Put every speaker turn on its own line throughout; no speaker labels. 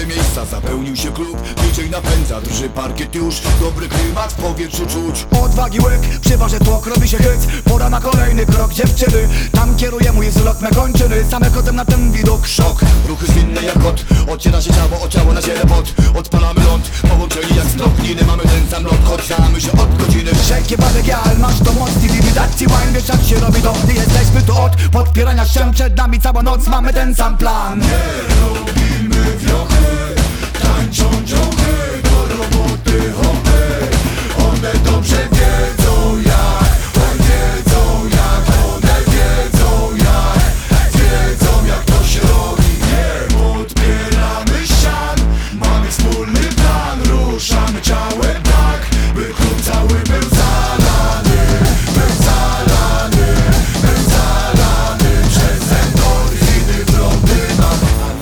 miejsca, zapełnił się klub. DJ napędza, drży parkiet już. Dobry klimat w powietrzu czuć.
Odwagi łyk, przyważy tłok, robi się hyc. Pora na kolejny krok dziewczyny. Tam kieruje mój wzrok, me kończyny. Same kotem na ten widok szok.
Ruchy zwinne jak kot, odciera się ciało, o ciało na ziele pot. Odpalamy ląd, połączeni jak stopniny. Mamy ten sam lot, choć znamy się od godziny.
Wszelkie badek, ja, ale masz to moc. Liwidacji wine, wiesz jak się robi to. Gdy jesteśmy tu od podpierania ścian. Przed nami cała noc, mamy ten sam plan.
Nie robimy wiochy, tańczą dziochy, do roboty hopy. One dobrze wiedzą jak, one wiedzą jak to się robi. Nie podpieramy ścian, mamy wspólny plan. Ruszamy ciałem tak, by klub cały był zalany. Przez endorfiny w lodynach.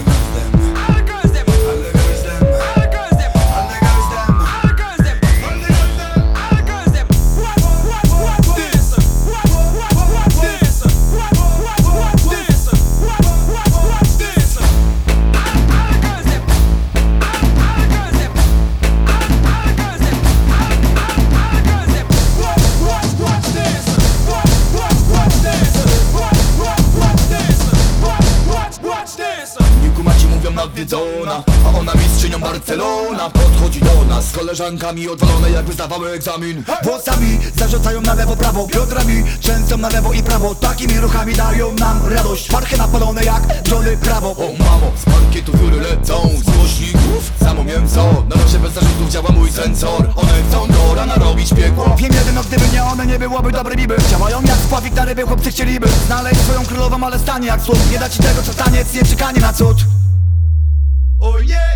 Nawiedzona, a ona mistrzynią Barcelona. Podchodzi do nas z koleżankami odwalone jakby zdawały egzamin.
Włosami zarzucają na lewo, prawo, biodrami często na lewo i prawo. Takimi ruchami dają nam radość. Parchy napalone jak żony prawo.
O mamo, z parkietu wióry lecą, z głośników samo mięso. Na razie bez zarzutów działa mój sensor. One chcą do rana robić piekło.
Wiem jedno, gdyby nie one, nie byłoby dobrej biby. Działają jak spławik na ryby, chłopcy chcieliby znaleźć swoją królową, ale stanie jak słup. Nie da ci tego co taniec, nie czekanie na cud.
Oh yeah!